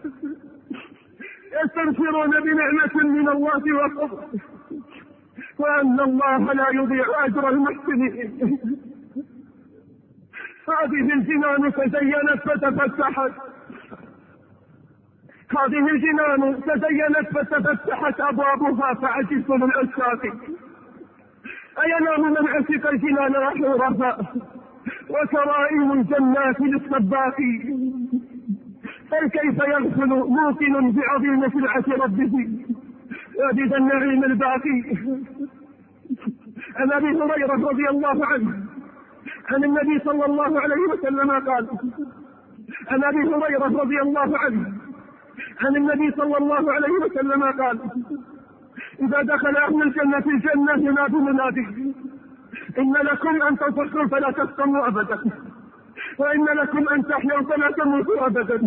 Speaker 3: يستبشرون بنعمة من الله وفضل وأن الله لا يضيع أجر المحسنين. هذه الجنان تزينت فتفتحت هذه الجنان تزينت فتفتحت أبوابها فعجزت من أشواقي. أينام من عشق الجنان وحورها وكرائم الجنات للسباق. فكيف يغفل موقن بعظيم سلعة ربه وبذا النعيم الباقي. عن أبي هريرة رضي الله عنه عن النبي صلى الله عليه وسلم قال عن أبي هريرة رضي الله عنه عن النبي صلى الله عليه وسلم قال إذا دخل أهل الجنة الجنة ينادي منادي إن لكم أن تصحوا فلا تسقموا أبدا وإن لكم أن تحيوا فلا تموتوا أبدا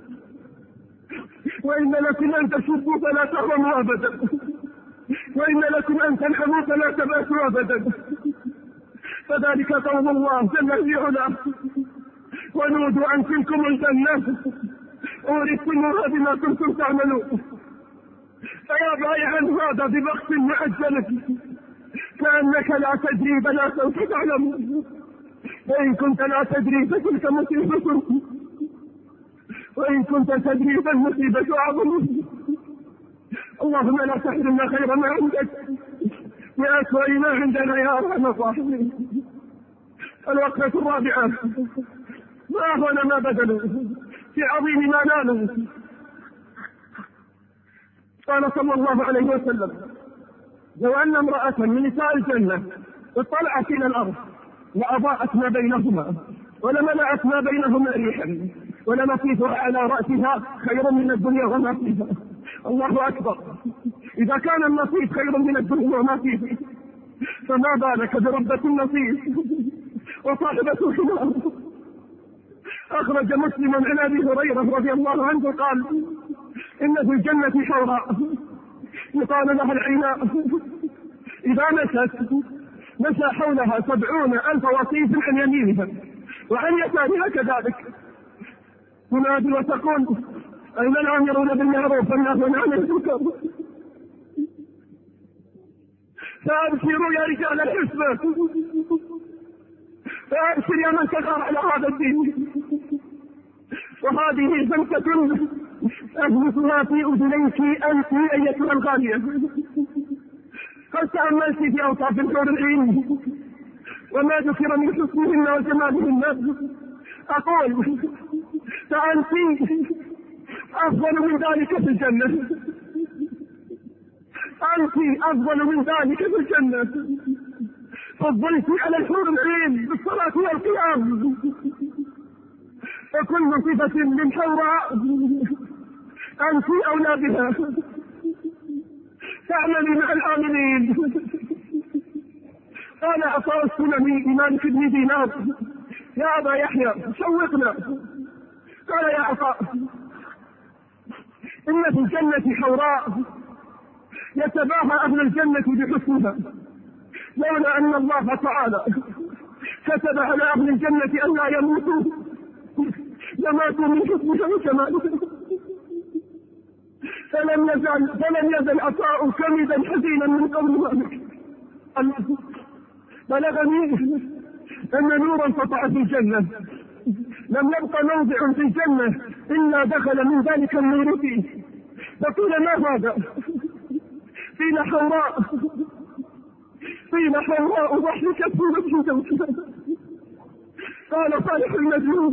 Speaker 3: وإن لكم أن تشبوا فلا تهرموا أبدا وإن لكم أن تنحموا فلا تبأسوا أبدا. فذلك قول الله جل في علاه ونودوا أن تلكم الجنة أورثتموها بما كنتم تعملون. فيا بايعا هذا ببخت معجل كأنك لا تدري بلا سوف تعلم وإن كنت لا تدري فتلك مصيبة وإن كنت تدري فالمصيبة أعظم. اللهم لا تحرمنا خير ما عندك بأسوأ ما عندنا يا أرحم الراحمين. الوقفة الرابعة ما هون ما بدلوا في عظيم ما نالوا. قال صلى الله عليه وسلم لو أن امرأة من نساء الجنة اطلعت إلى الأرض وأضاءت ما بينهما ولملأت ما بينهما ريحا ولنصيفها على رأسها خير من الدنيا وما فيها. الله أكبر. إذا كان النصيف خير من الدنيا وما فيه فما بالك بربة النصيف وصاحبة الخمار. أخرج مسلم عن أبي هريرة رضي الله عنه قال إن في الجنة حوراء يقال لها العيناء إذا مشت مشى حولها سبعون ألف وصيف عن يمينها وعن يسارها كذلك تنادي وتقول أين الآمرون بالمعروف والناهون عن المنكر. فأبشروا يا رجال الحسبة فأبشر يا من سخر على هذا الدين. وهذه زمكة أهمسها في أذنيك أنت أيتها الغالية. قد تأملت في أوصاف الحور العين وما ذكر من حسنهن وجمالهن أقول فأنت أفضل من ذلك في الجنة. أنت أفضل من ذلك في الجنة. فضلت على الحور العين بالصلاة والقيام وكل صفة من حوراء أنت أولى بها. تعملي مع الآمنين. قال عطاء السلمي لمالك بن دينار يا أبا يحيى شوقنا. قال يا عطاء إن في الجنة حوراء يتباهى أهل الجنة بحسنها لولا أن الله تعالى كتب على أهل الجنة أن لا يموتوا لماتوا من حسنها وكمالها. فلم يزل فلم يزل عطاء كمدا حزينا من قول ذلك. بلغني أن نورا سطع في الجنة لم يبق موضع في الجنة إلا دخل من ذلك النور فيه. فقيل ما هذا؟ قيل حوراء قيل حوراء ضحكت في وجه زوجها. قال صالح المجنون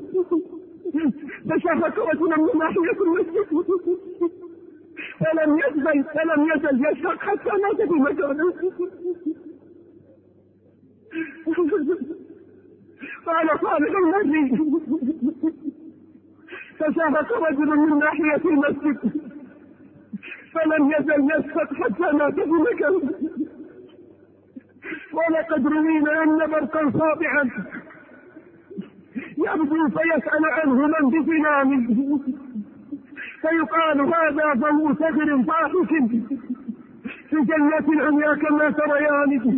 Speaker 3: فشافك رجلا من ناحية المسجد فلم يزل فلم يزل يشهق حتى مات في مكانه. قال صالح المجنون فشافك رجل من ناحية المسجد فلم يزل يشهق حتى مات في مكانه. ولقد روينا أن برقا صابعا يبدو فيسأل عنه من بزنامه فيقال هذا ضوء سفر ضاحك جنة عمياء كما تريان.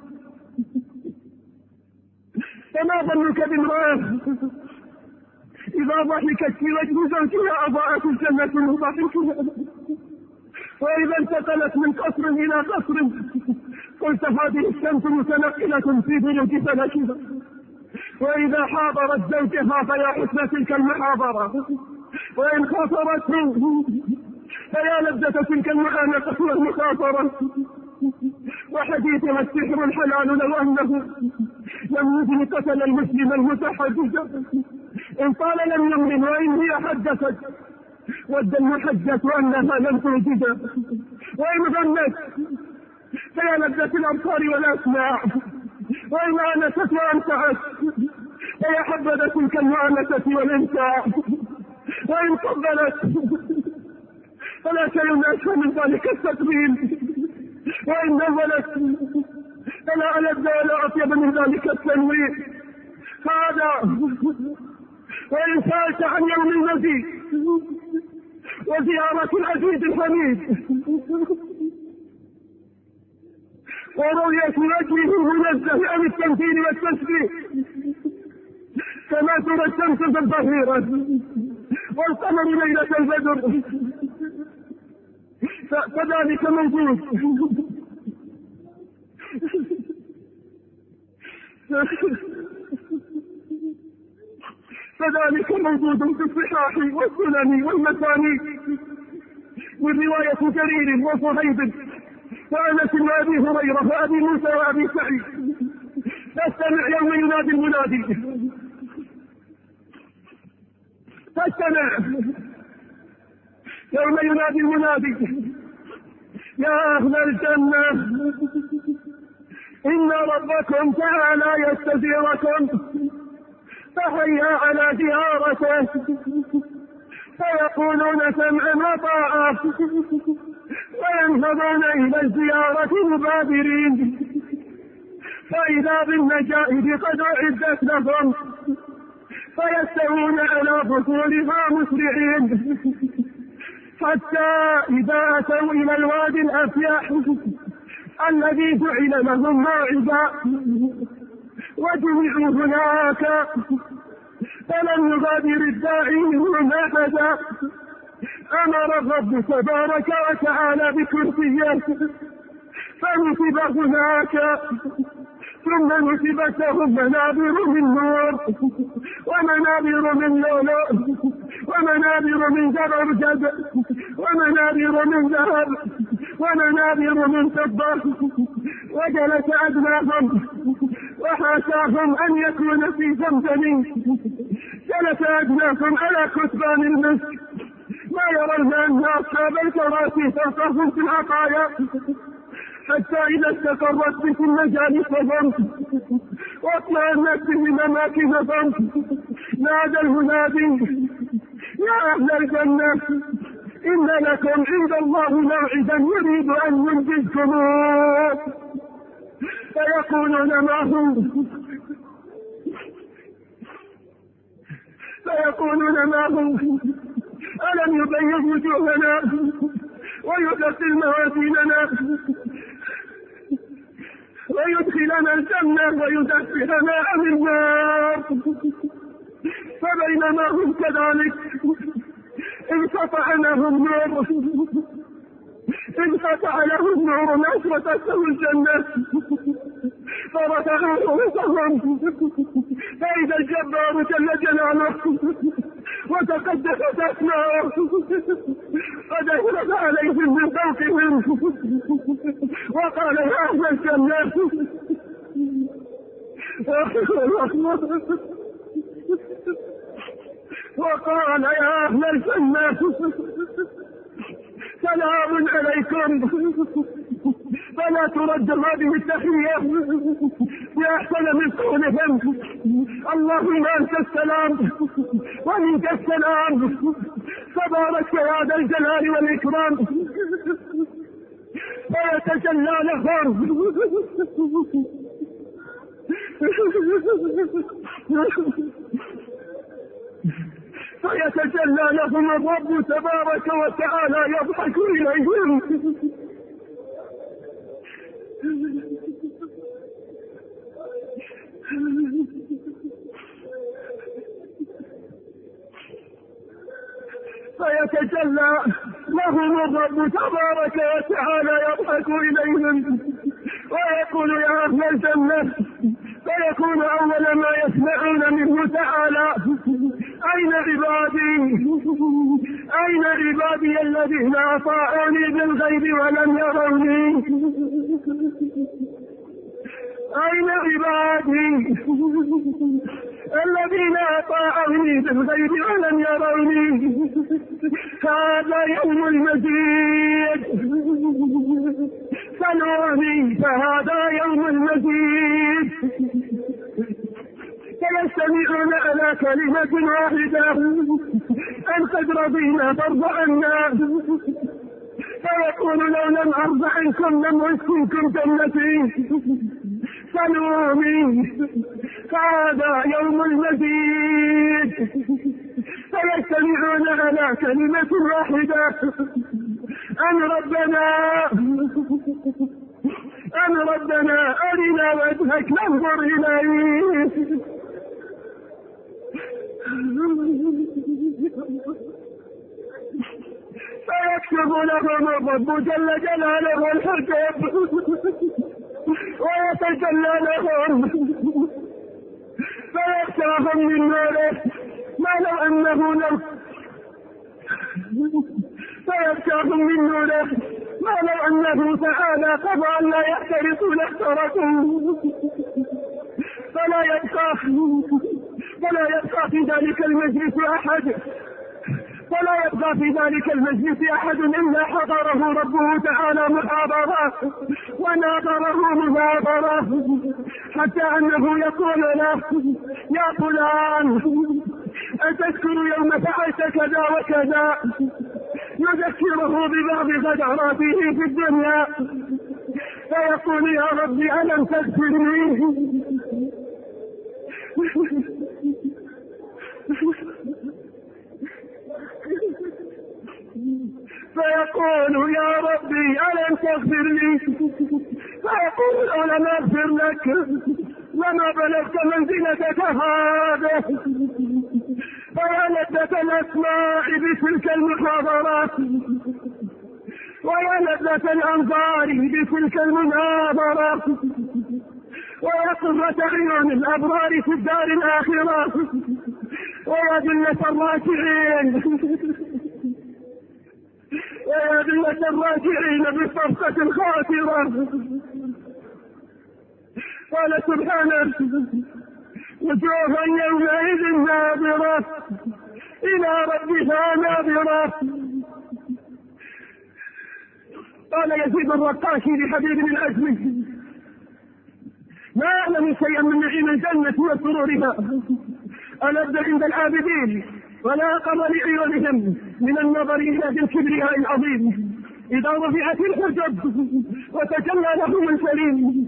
Speaker 3: فما ظنك بامرأة إذا ضحكت في وجه زوجها أضاءت الجنة من ضحكها، وإذا انتقلت من قصر إلى قصر قلت هذه الشمس متنقلة في بروج فلكها، وإذا حاضرت زوجها فيا حسن تلك المحاضرة، وإن خاطرته فيا لذة تلك المعانقة والمخاطرة. وحديثها السحر الحلال لو أنه لم يدن قتل المسلم المتحدث إن طال لم يمن، وإن هي حدثت ود المحدث أنها لم توجد، وإن غنت فيا لذة الأبصار والأسماع، وإن آنست وأمتعت فيا حبذا تلك المؤانسة والإمتاع، وإن قبلت فلا شيء أشهى من ذلك التقبيل، وإن نزلت فلا ألذ ولا أطيب من ذلك التنوير. هذا وإن سألت عن يوم المزيد وزيارة العزيز الحميد ورؤية وجهه المنزه عن التمثيل والتشبيه كما ترى الشمس في الظهيرة والقمر ليلة البدر، فذلك موجود. فذلك موجود في الصحاح والسنن والمسانيد من رواية جرير وصهيب وأنس وأبي هريرة وأبي موسى وأبي سعيد. فاستمع يوم ينادي المنادي، فاستمع يوم ينادي المنادي يا أهل الجنة إن ربكم تعالى يستزيركم فهيا على زيارته، فيقولون سمعا وطاعة وينهضون إلى الزيارة مبادرين، فإذا بالنجائب قد أعدت لهم فيستوون على فصولها مسرعين، حتى إذا أتوا إلى الوادي الأفيح الذي جعل لهم موعدا وجمعوا هناك فلم يغادر الداعي منهم أحدا، أمر الرب تبارك وتعالى بكرسيه فنصب هناك، ثم نصبت لهم منابر من نور ومنابر من لؤلؤ ومنابر من زبرجد ومنابر من ذهب ومنابر من فضة، وجلس أدناهم وحاشاهم أن يكون في زمزم، جلس أدناكم على كتبان المسك، ما يرون أن أصحاب الكراسي فوقهم في العطايا، حتى إذا استقرت بكم مجالسهم واطمأنت بهم أماكنهم نادى المنادي يا أهل الجنة إن لكم عند الله موعدا يريد أن ينجزكموه، فيقولون ما هو فيقولون ما هو ألم يبيض وجوهنا ويدخل موازيننا ويدخلنا الجنة ويدخلنا عن النار، فبينما هم كذلك انقطع لهم نور انقطع لهم نور أشرقته الجنة فرفعوا رؤوسهم فإذا الجبار جل جلاله وتقدست أسماؤه قد أشرف عليهم من فوقهم وقال يا أهل الجنة وقال يا أهل الجنة سلام عليكم، فلا ترد هذه التحية بأحسن من قولهم اللهم أنت السلام ومنك السلام تبارك يا ذا الجلال والإكرام، فيتجلى لهم فيتجلى لهم الرب تبارك وتعالى يضحك إليهم فيتجلى لهم الرب تبارك وتعالى يضحك إليهم ويقول يا أهل الجنة، فيكون أول ما يسمعون منه تعالى أين عبادي أين عبادي الذين أطاعوني بالغيب ولم يروني، أين عبادي الذين أطاعوني بالغيب ولم يروني. هذا يوم المزيد سلوني، فهذا يوم المزيد. فيستمعون على كلمة واحدة أن قد رضينا فارض عنا، فيقول لو لم أرض عنكم لم أسكنكم جنتي سلوني، هذا يوم المزيد. فيستمعون على كلمة واحدة أن ربنا أن ربنا أرنا وجهك ننظر إليه. فيكشف لهم الرب جل جلاله الحجاب ويتجلى لهم فيخشاهم من نوره ما لو أنه لو فيخشاهم من نوره ما لو أنه تعالى قضى أن لا يحترقوا لاحترقوا. فلا يبقى فلا يبقى في ذلك المجلس أحد فلا يبقى في ذلك المجلس أحد إلا حضره ربه تعالى محاضرة وناظره مناظرة، حتى أنه يقول له يا فلان أتذكر يوم فعلت كذا وكذا، نذكره ببعض غدراته في الدنيا، فيقول يا ربي ألم تغفرني؟ فيقول يا ربي ألم تغفر لي؟ فيقول ألم أغفر لك لما بلغت منزلتك هذا. فيا لذة الأسماع بتلك المحاضرات ويا لذة الأنظار بتلك المناظرات ويا قرة عيون الأبرار في الدار الآخرة ويا ذلة الراكعين ويا ذلة الراكعين بالصفقة الخاسرة. قال سبحانه وجوه يومئذ ناظرة إلى ربها ناظرة. قال يزيد الرقاشي لحبيب الأزمي ما أعلم شيئا من نعيم الجنة وسرورها ألذ عند العابدين ولا أقر لعيونهم من النظر إلى ذي الكبرياء العظيم إذا رفعت الحجب وتجلى لهم الكريم.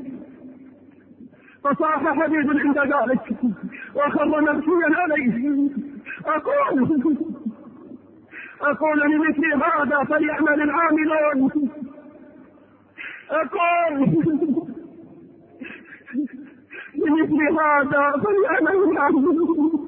Speaker 3: فصاح حبيب عند ذلك وخر مبكيا عليه أقول أقول لمثل هذا فليعمل العاملون. أقول لمثل هذا فليعمل العاملون.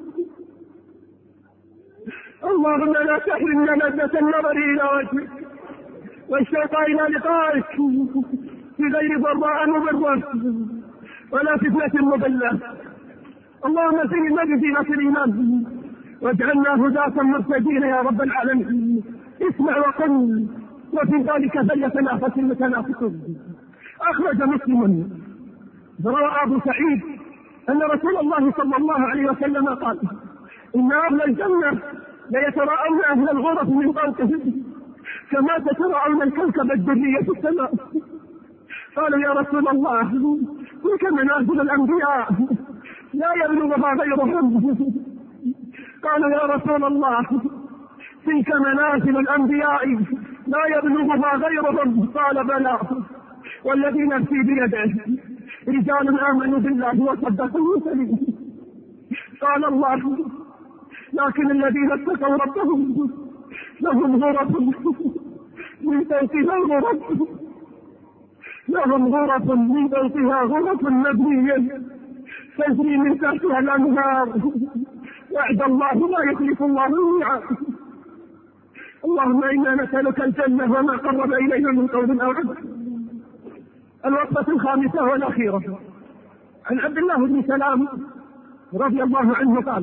Speaker 3: اللهم لا تحرمنا لذة النظر إلى وجهك والشوق إلى لقائك في غير ضراء مضرة ولا فتنة مضلة. اللهم زينا بزينة الإيمان واجعلنا هداة مرتدين يا رب العالمين. اسمع وقل وفي ذلك فليتنافس المتنافسون. أخرج مسلم روى أبو سعيد أن رسول الله صلى الله عليه وسلم قال إن أهل الجنة ليتراءون أهل الغرف من فوقهم كما تتراءون الكوكب الدري في السماء. قالوا يا رسول الله تلك منازل الأنبياء لا يبلغها غيرهم. قالوا يا رسول الله تلك منازل الأنبياء لا يبلغها غيرهم. قال بلى والذي نفسي بيده رجال آمنوا بالله وصدقوا المرسلين. قال الله لكن الذين اتقوا ربهم لهم غرف من فوقها غرف لهم غرف من فوقها غرف مبنية تجري من تحتها الأنهار، وعد الله لا يخلف الله الميعاد. اللهم إنا نسألك الجنة وما قرب إليها من قول أو عمل. الوصفة الخامسة والأخيرة عن عبد الله بن سلام رضي الله عنه قال: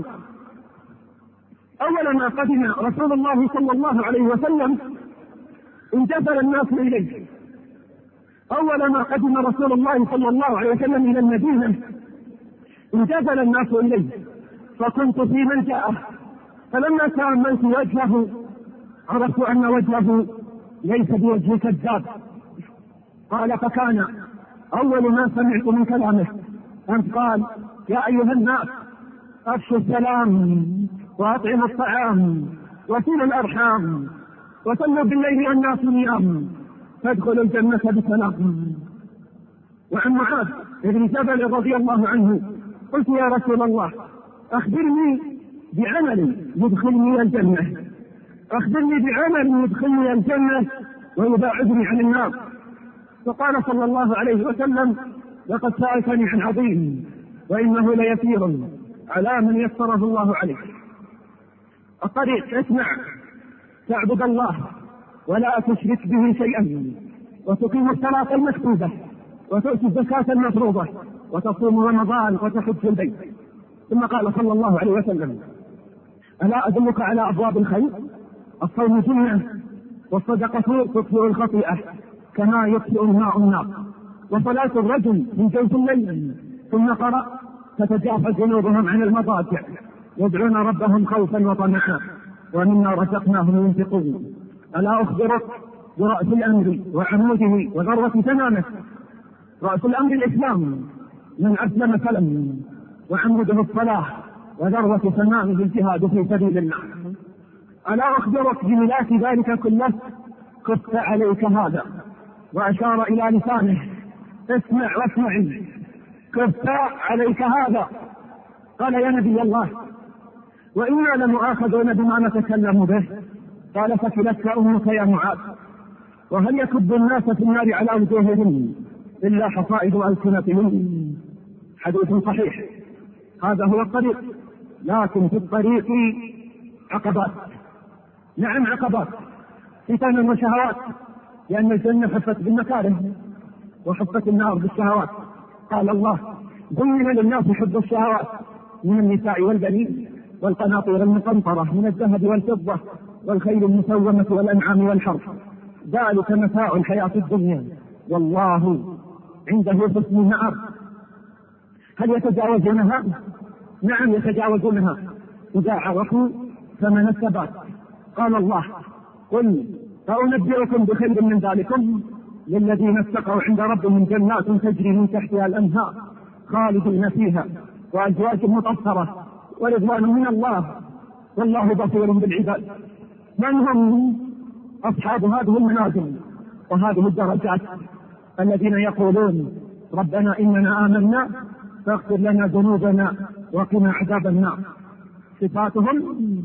Speaker 3: أول ما قدم رسول الله صلى الله عليه وسلم انجذب الناس إليه. أول ما قدم رسول الله صلى الله عليه وسلم إلى المدينة انجذب الناس إليه، فكنت في من جاءه، فلما تأملت وجهه عرفت أن وجهه ليس بوجه كذاب. قال: فكان أول ما سمعت من كلامه أن قال: يا أيها الناس أفشوا السلام وأطعموا الطعام وصلوا الأرحام وصلوا بالليل والناس نيام فادخلوا الجنة بسلام. وعن معاذ بن جبل رضي الله عنه قلت: يا رسول الله أخبرني بعمل يدخلني الجنة، أخبرني بعمل يدخلني الجنة ويباعدني عن النار. فقال صلى الله عليه وسلم: لقد سألتني عن عظيم وإنه ليسير على من يسره الله عليه. الطريق: اسمع، تعبد الله ولا تشرك به شيئا، وتقيم الصلاة المكتوبة، وتؤتي الزكاة المفروضة، وتصوم رمضان، وتحج البيت. ثم قال صلى الله عليه وسلم: ألا أدلك على أبواب الخير؟ الصوم جنة، والصدقة تطفئ الخطيئة كما يطفئ الماء النار، وصلاة الرجل من جوف الليل. ثم قرأ: تتجافى جنوبهم عن المضاجع يدعون ربهم خوفا وطمعا ومما رزقناهم ينفقون. ألا أخبرك برأس الأمر وعموده وذروة تمامه؟ رأس الأمر الإسلام، من أسلم سلم، وعموده الصلاة، وذروة تمامه الجهاد في سبيل الله. ألا أخبرك بملاك ذلك كله؟ كف عليك هذا، وأشار إلى لسانه: اسمع واسمعي، كف عليك هذا. قال: يا نبي الله، وإنا لمؤاخذون بما نتكلم به. قال: فكلتك أمك يا معاذ. وهل يكب الناس في النار على وجوههم إلا حصائد ألسنتهم؟ حديث صحيح. هذا هو الطريق، لكن في الطريق عقبات. نعم عقبات، فتن وشهوات، لأن الجنة حفت بالمكاره وحفت النار بالشهوات. قال الله: زين للناس حب الشهوات من النساء والبنين والقناطير المقنطرة من الذهب والفضة والخيل المسومة والأنعام والحرث، ذلك متاع الحياة الدنيا والله عنده حسن المآب. هل يتجاوزونها؟ نعم يتجاوزونها إذا عرفوا ثمن الثبات. قال الله: قل فأنبئكم بخير من ذلكم للذين اتقوا عند ربهم جنات تجري من تحتها الأنهار خالدين فيها وأزواج مطهرة ورضوان من الله والله بصير بالعباد. من هم أصحاب هذه المنازل وهذه الدرجات؟ الذين يقولون: ربنا إننا آمنا فاغفر لنا ذنوبنا وقنا عذاب النار. صفاتهم: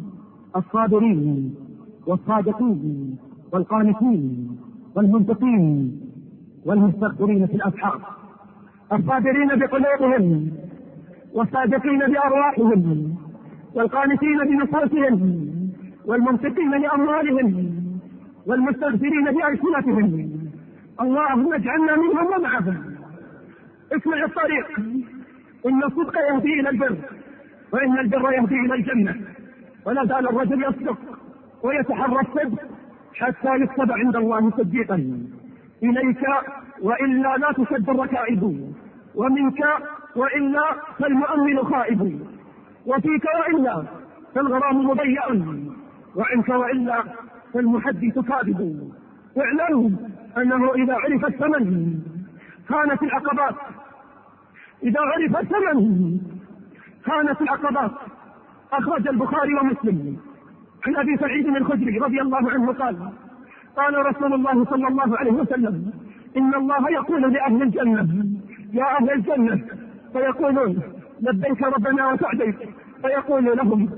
Speaker 3: الصابرين والصادقين والقانتين والمنفقين والمستغفرين في الأسحار. الصابرين بقلوبهم والصادقين بأرواحهم والقانتين بنفوسهم والمنفقين لأموالهم والمستغفرين بألسنتهم. اللهم اجعلنا منهم ومعهم. اسمع الطريق: إن الصدق يهدي إلى البر، وإن البر يهدي إلى الجنة. ولا زال الرجل يصدق ويتحرى الصدق حتى يكتب عند الله صديقا. إليك وإلا لا تشد الركائب، ومنك وإلا فالمؤمن خائب، وفيك وإلا فالغرام مضيع، وعنك وإلا فالمحدث كاذب. واعلموا أنه إذا عرف الثمن كانت العقبات، إذا عرف الثمن كانت العقبات. أخرج البخاري ومسلم عن أبي سعيد الخدري رضي الله عنه قال: قال رسول الله صلى الله عليه وسلم: إن الله يقول لأهل الجنة: يا أهل الجنة، فيقولون: لبيك ربنا وسعديك. فيقول لهم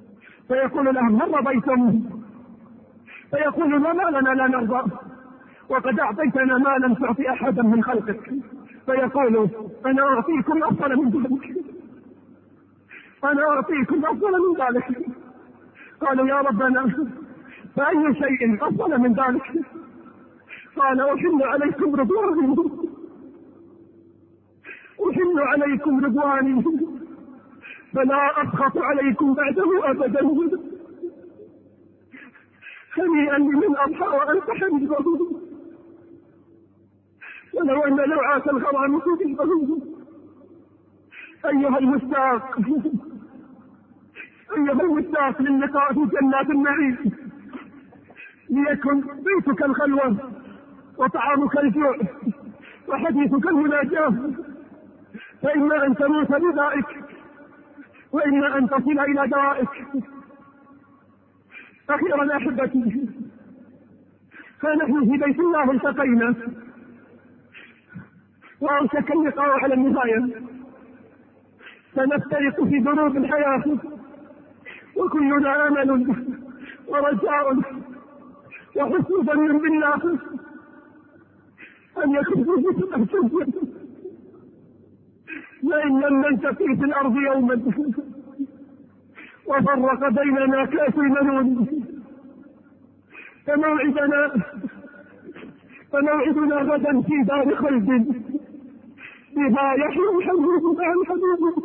Speaker 3: فيقول لهم: هل رضيتم؟ فيقولون: ما لنا لا نرضى. وقد أعطيتنا ما لم تعطي أحدا من خلقك، فيقول أنا أعطيكم أفضل من ذلك، أنا أعطيكم أفضل من ذلك. قالوا يا ربنا فأي شيء أفضل من ذلك؟ قال أحل عليكم رضواني، أحل عليكم رضواني فلا أسخط عليكم بعده أبدا. هنيئا لمن أضحى وأنت حبيبه، ولو أن لوعة الغرام تجيبه. أيها المشتاق، أيها المشتاق للقاء في جنات النعيم، ليكن بيتك الخلوة وطعامك الجوع وحديثك المناجاة، فإما أن تموت بذائك وإما أن تصل إلى دوائك. أخيرا أحبتي، فنحن في بيت الله التقينا وأوشك اللقاء على النهاية، سنفترق في دروب الحياة وكلنا أمل ورجاء وحسن ظن بالله أن يكون في الجنة، لئن لم نلتقي في الأرض يوما وفرق بيننا كأس المنون فموعدنا فموعدنا غدا في دار خلد بها يحلو الحبيب مع الحبيب.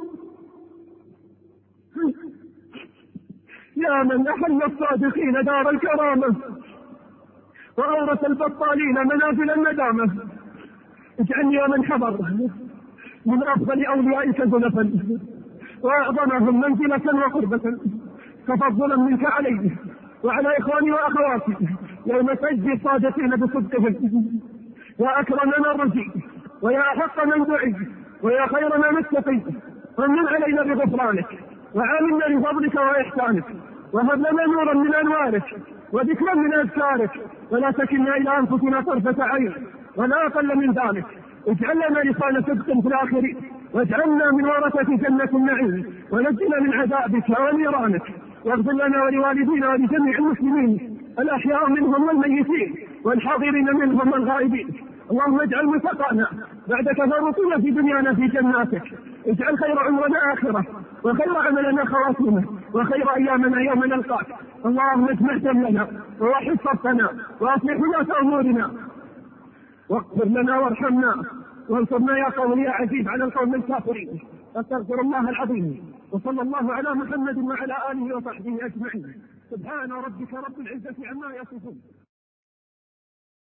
Speaker 3: يا من أحل الصادقين دار الكرامة وأورث البطالين منازل الندامة، اجعلني ومن حضر من أفضل أوليائك زلفا وأعظمهم منزلة وقربة، تفضلا منك علي وعلى إخواني وأخواتي يوم تجزي الصادقين بصدقهم. يا أكرم من رجي ويا أحق من دعي ويا خير ما نتقي، ومن علينا بغفرانك وعاملنا بفضلك وإحسانك، وهب لنا نورا من أنوارك وذكرا من أذكارك، ولا تكلنا إلى أنفسنا طرفة عين ولا أقل من ذلك. اجعل لنا لسان صدق في الآخرين، واجعلنا من ورثة جنة النعيم، ونجنا من عذابك ونيرانك، واغفر لنا ولوالدينا ولجميع المسلمين الأحياء منهم والميتين والحاضرين منهم والغائبين. اللهم اجعل متقانا بعد تفرطنا في دنيانا في جناتك، اجعل خير عمرنا آخرة وخير عملنا خواتمه وخير أيامنا يوم نلقاك. اللهم اجمع جملنا ووحد صفنا وأصلح ولاة أمورنا، واغفر لنا وارحمنا وانصرنا يا قوم يا عزيز على القوم الكافرين. استغفر الله العظيم، وصلى الله على محمد وعلى آله وصحبه أجمعين. سبحان ربك رب العزة عما يصفون.